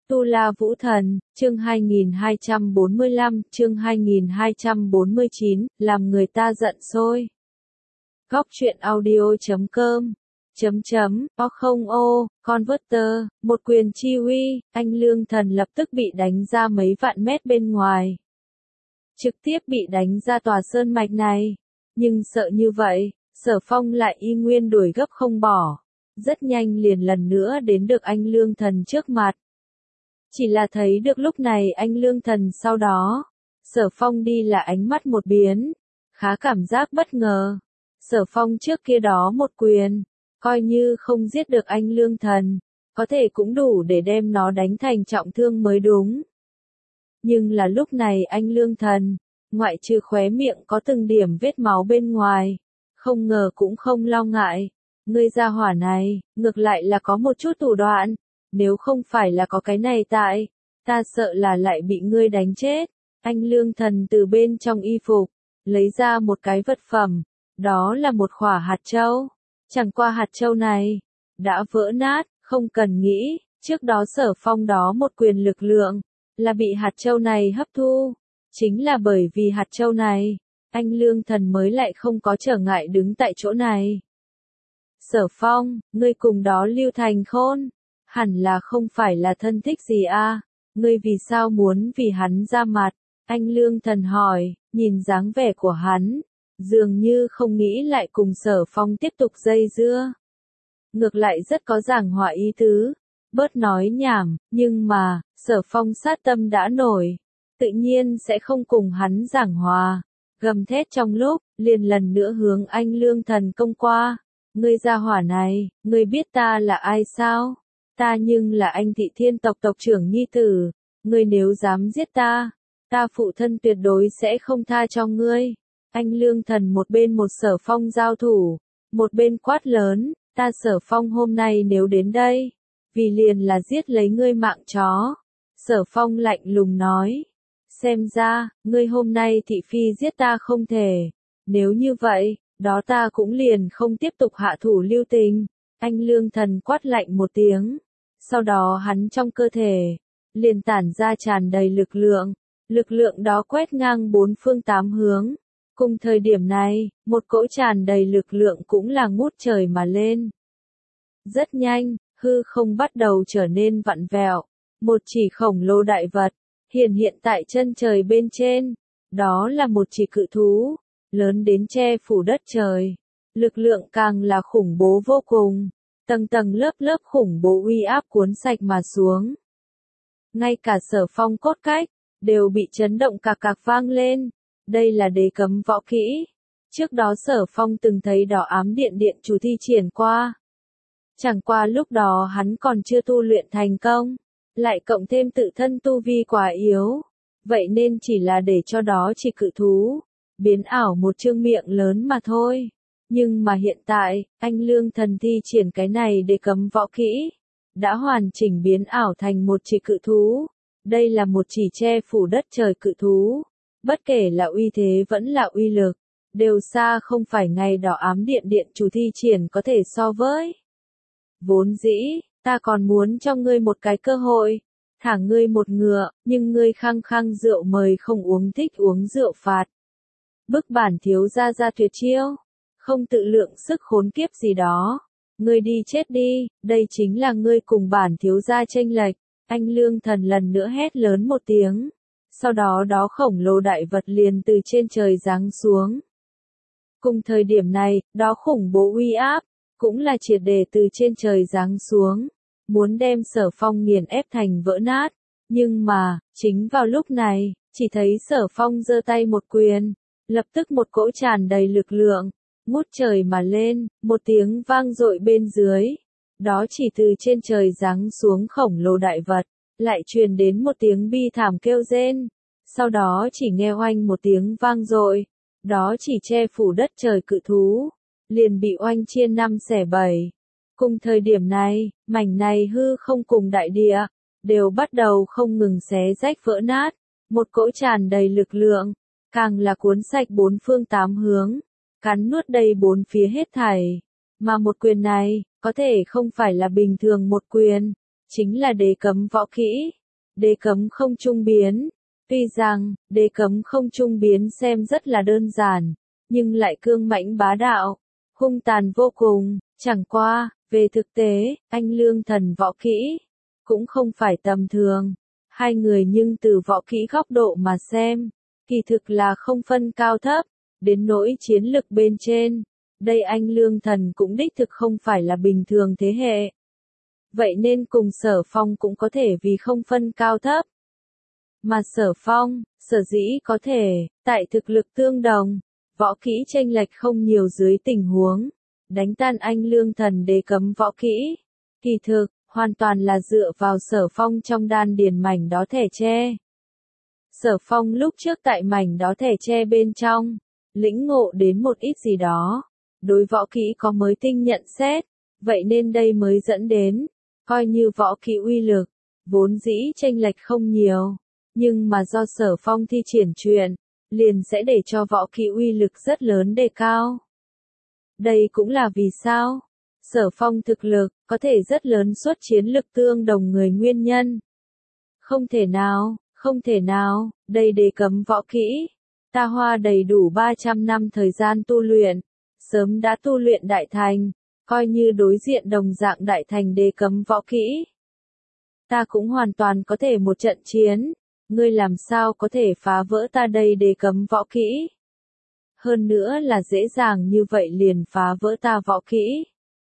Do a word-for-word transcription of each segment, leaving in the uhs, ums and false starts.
Tu La Vũ Thần, chương hai nghìn hai trăm bốn mươi lăm, chương hai nghìn hai trăm bốn mươi chín, làm người ta giận sôi. Góc truyện audio chấm com, chấm chấm, o không ô, Converter, một quyền chi uy, anh Lương Thần lập tức bị đánh ra mấy vạn mét bên ngoài. Trực tiếp bị đánh ra tòa sơn mạch này. Nhưng sợ như vậy, Sở Phong lại y nguyên đuổi gấp không bỏ. Rất nhanh liền lần nữa đến được anh Lương Thần trước mặt. Chỉ là thấy được lúc này anh Lương Thần sau đó. Sở Phong đi là ánh mắt một biến. Khá cảm giác bất ngờ. Sở Phong trước kia đó một quyền. Coi như không giết được anh Lương Thần. Có thể cũng đủ để đem nó đánh thành trọng thương mới đúng. Nhưng là lúc này anh Lương Thần. Ngoại trừ khóe miệng có từng điểm vết máu bên ngoài. Không ngờ cũng không lo ngại. Ngươi gia hỏa này, ngược lại là có một chút thủ đoạn. Nếu không phải là có cái này tại, ta sợ là lại bị ngươi đánh chết. Anh Lương Thần từ bên trong y phục, lấy ra một cái vật phẩm. Đó là một khỏa hạt châu. Chẳng qua hạt châu này, đã vỡ nát, không cần nghĩ. Trước đó Sở Phong đó một quyền lực lượng, là bị hạt châu này hấp thu. Chính là bởi vì hạt châu này, anh Lương Thần mới lại không có trở ngại đứng tại chỗ này. Sở Phong, ngươi cùng đó Lưu Thành Khôn, hẳn là không phải là thân thích gì a? Ngươi vì sao muốn vì hắn ra mặt? Anh Lương Thần hỏi, nhìn dáng vẻ của hắn, dường như không nghĩ lại cùng Sở Phong tiếp tục dây dưa. Ngược lại rất có giảng hòa ý tứ, bớt nói nhảm, nhưng mà, Sở Phong sát tâm đã nổi, tự nhiên sẽ không cùng hắn giảng hòa. Gầm thét trong lúc, liền lần nữa hướng anh Lương Thần công qua. Ngươi gia hỏa này, ngươi biết ta là ai sao? Ta nhưng là anh Thị Thiên tộc tộc trưởng nhi tử. Ngươi nếu dám giết ta, ta phụ thân tuyệt đối sẽ không tha cho ngươi. Anh Lương Thần một bên một Sở Phong giao thủ, một bên quát lớn, ta Sở Phong hôm nay nếu đến đây, vì liền là giết lấy ngươi mạng chó. Sở Phong lạnh lùng nói, xem ra, ngươi hôm nay thị phi giết ta không thể. Nếu như vậy, đó ta cũng liền không tiếp tục hạ thủ lưu tình. Anh Lương Thần quát lạnh một tiếng. Sau đó hắn trong cơ thể, liền tản ra tràn đầy lực lượng. Lực lượng đó quét ngang bốn phương tám hướng. Cùng thời điểm này, một cỗ tràn đầy lực lượng cũng là ngút trời mà lên. Rất nhanh, hư không bắt đầu trở nên vặn vẹo. Một chỉ khổng lồ đại vật, hiện hiện tại chân trời bên trên. Đó là một chỉ cự thú, lớn đến che phủ đất trời. Lực lượng càng là khủng bố vô cùng. Tầng tầng lớp lớp khủng bố uy áp cuốn sạch mà xuống. Ngay cả Sở Phong cốt cách, đều bị chấn động cạc cạc vang lên. Đây là đế cấm võ kỹ. Trước đó Sở Phong từng thấy đỏ ám điện điện chủ thi triển qua. Chẳng qua lúc đó hắn còn chưa tu luyện thành công. Lại cộng thêm tự thân tu vi quá yếu. Vậy nên chỉ là để cho đó chỉ cự thú. Biến ảo một chương miệng lớn mà thôi. Nhưng mà hiện tại, anh Lương Thần thi triển cái này để cấm võ kỹ. Đã hoàn chỉnh biến ảo thành một chỉ cự thú. Đây là một chỉ che phủ đất trời cự thú. Bất kể là uy thế vẫn là uy lực. Đều xa không phải ngày đỏ ám điện điện chủ thi triển có thể so với. Vốn dĩ, ta còn muốn cho ngươi một cái cơ hội. Thả ngươi một ngựa, nhưng ngươi khăng khăng rượu mời không uống thích uống rượu phạt. Bức bản thiếu gia ra tuyệt chiêu. Không tự lượng sức khốn kiếp gì đó. Ngươi đi chết đi, đây chính là ngươi cùng bản thiếu gia chênh lệch. Anh Lương Thần lần nữa hét lớn một tiếng. Sau đó đó khổng lồ đại vật liền từ trên trời giáng xuống. Cùng thời điểm này, đó khủng bố uy áp, cũng là triệt để từ trên trời giáng xuống. Muốn đem Sở Phong nghiền ép thành vỡ nát. Nhưng mà, chính vào lúc này, chỉ thấy Sở Phong giơ tay một quyền. Lập tức một cỗ tràn đầy lực lượng. Ngút trời mà lên, một tiếng vang dội bên dưới. Đó chỉ từ trên trời giáng xuống khổng lồ đại vật. Lại truyền đến một tiếng bi thảm kêu rên. Sau đó chỉ nghe oanh một tiếng vang dội. Đó chỉ che phủ đất trời cự thú. Liền bị oanh chia năm xẻ bảy. Cùng thời điểm này, mảnh này hư không cùng đại địa, đều bắt đầu không ngừng xé rách vỡ nát. Một cỗ tràn đầy lực lượng, càng là cuốn sạch bốn phương tám hướng. Cắn nuốt đầy bốn phía hết thảy. Mà một quyền này, có thể không phải là bình thường một quyền. chính là đế cấm võ kỹ, đế cấm không trung biến. Tuy rằng, đế cấm không trung biến xem rất là đơn giản, nhưng lại cương mãnh bá đạo, hung tàn vô cùng, chẳng qua, về thực tế, anh Lương Thần võ kỹ, cũng không phải tầm thường. Hai người nhưng từ võ kỹ góc độ mà xem, kỳ thực là không phân cao thấp, đến nỗi chiến lực bên trên. Đây anh Lương Thần cũng đích thực không phải là bình thường thế hệ. Vậy nên cùng Sở Phong cũng có thể vì không phân cao thấp. Mà Sở Phong, sở dĩ có thể, tại thực lực tương đồng, võ kỹ chênh lệch không nhiều dưới tình huống, đánh tan anh Lương Thần đế cấm võ kỹ. Kỳ thực, hoàn toàn là dựa vào Sở Phong trong đan điền mảnh đó thẻ tre. Sở Phong lúc trước tại mảnh đó thẻ tre bên trong, lĩnh ngộ đến một ít gì đó, đối võ kỹ có mới tinh nhận xét, vậy nên đây mới dẫn đến, coi như võ kỹ uy lực, vốn dĩ chênh lệch không nhiều, nhưng mà do Sở Phong thi triển truyền, liền sẽ để cho võ kỹ uy lực rất lớn đề cao. Đây cũng là vì sao, Sở Phong thực lực, có thể rất lớn suốt chiến lực tương đồng người nguyên nhân. Không thể nào, không thể nào, đây đế cấm võ kỹ. Ta hoa đầy đủ ba trăm năm thời gian tu luyện, sớm đã tu luyện đại thành, coi như đối diện đồng dạng đại thành đế cấm võ kỹ. Ta cũng hoàn toàn có thể một trận chiến, ngươi làm sao có thể phá vỡ ta đây đế cấm võ kỹ. Hơn nữa là dễ dàng như vậy liền phá vỡ ta võ kỹ.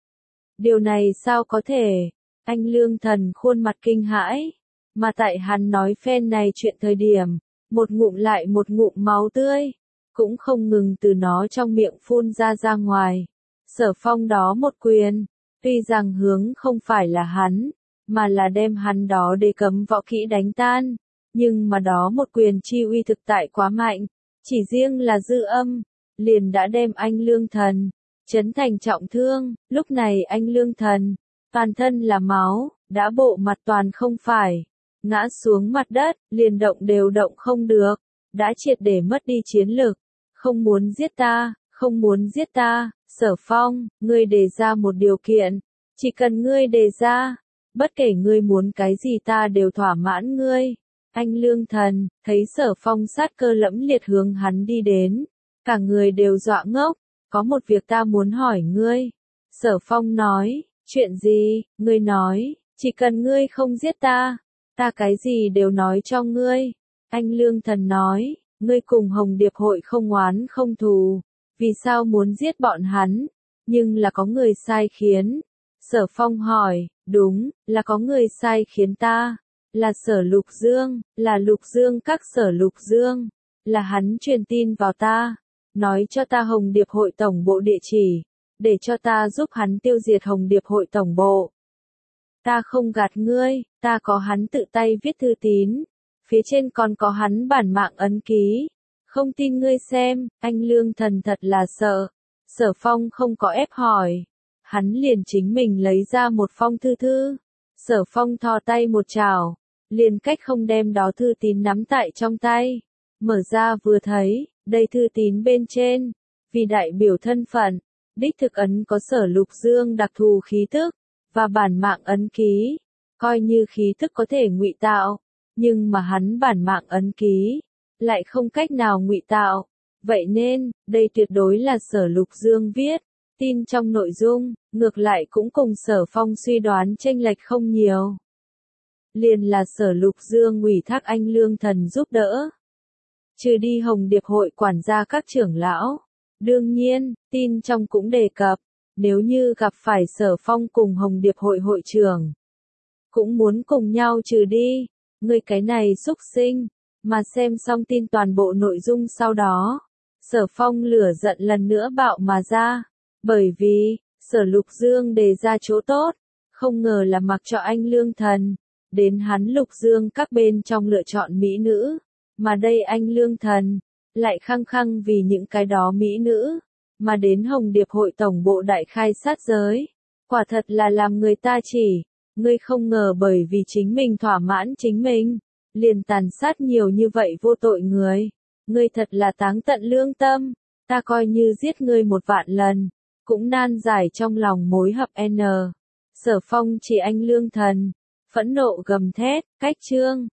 Điều này sao có thể, anh Lương Thần khuôn mặt kinh hãi, mà tại hắn nói phen này chuyện thời điểm, một ngụm lại một ngụm máu tươi, cũng không ngừng từ nó trong miệng phun ra ra ngoài. Sở Phong đó một quyền, tuy rằng hướng không phải là hắn, mà là đem hắn đó đế cấm võ kỹ đánh tan, nhưng mà đó một quyền chi uy thực tại quá mạnh, chỉ riêng là dư âm, liền đã đem anh Lương Thần chấn thành trọng thương. Lúc này anh Lương Thần, toàn thân là máu, đã bộ mặt toàn không phải, ngã xuống mặt đất, liền động đều động không được, đã triệt để mất đi chiến lực. Không muốn giết ta, không muốn giết ta, Sở Phong, ngươi đề ra một điều kiện, chỉ cần ngươi đề ra, bất kể ngươi muốn cái gì ta đều thỏa mãn ngươi. Anh Lương Thần, thấy Sở Phong sát cơ lẫm liệt hướng hắn đi đến, cả người đều dọa ngốc, có một việc ta muốn hỏi ngươi. Sở Phong nói, chuyện gì, ngươi nói, chỉ cần ngươi không giết ta, ta cái gì đều nói cho ngươi. Anh Lương Thần nói, ngươi cùng Hồng Điệp hội không oán không thù, vì sao muốn giết bọn hắn, nhưng là có người sai khiến. Sở Phong hỏi, đúng, là có người sai khiến ta, là Sở Lục Dương, là Lục Dương các Sở Lục Dương, là hắn truyền tin vào ta, nói cho ta Hồng Điệp hội tổng bộ địa chỉ, để cho ta giúp hắn tiêu diệt Hồng Điệp hội tổng bộ. Ta không gạt ngươi, ta có hắn tự tay viết thư tín, phía trên còn có hắn bản mạng ấn ký. Không tin ngươi xem, anh Lương Thần thật là sợ. Sở Phong không có ép hỏi, hắn liền chính mình lấy ra một phong thư thư. Sở Phong thò tay một chảo, liền cách không đem đó thư tín nắm tại trong tay. Mở ra vừa thấy, đây thư tín bên trên, vì đại biểu thân phận, đích thực ấn có Sở Lục Dương đặc thù khí thức, và bản mạng ấn ký, coi như khí thức có thể ngụy tạo, nhưng mà hắn bản mạng ấn ký, lại không cách nào ngụy tạo. Vậy nên, đây tuyệt đối là Sở Lục Dương viết. Tin trong nội dung, ngược lại cũng cùng Sở Phong suy đoán chênh lệch không nhiều. Liền là Sở Lục Dương ủy thác anh Lương Thần giúp đỡ. Trừ đi Hồng Điệp hội quản gia các trưởng lão. Đương nhiên, tin trong cũng đề cập, nếu như gặp phải Sở Phong cùng Hồng Điệp hội hội trưởng, cũng muốn cùng nhau trừ đi. Người cái này xúc sinh. Mà xem xong tin toàn bộ nội dung sau đó, Sở Phong lửa giận lần nữa bạo mà ra, bởi vì, Sở Lục Dương đề ra chỗ tốt, không ngờ là mặc cho anh Lương Thần, đến hắn Lục Dương các bên trong lựa chọn mỹ nữ, mà đây anh Lương Thần, lại khăng khăng vì những cái đó mỹ nữ, mà đến Hồng Điệp hội tổng bộ đại khai sát giới, quả thật là làm người ta chỉ, ngươi không ngờ bởi vì chính mình thỏa mãn chính mình, liền tàn sát nhiều như vậy vô tội người. Ngươi thật là táng tận lương tâm, ta coi như giết ngươi một vạn lần, cũng nan giải trong lòng mối hận. Sở Phong chỉ anh Lương Thần, Phẫn nộ gầm thét, cách chương.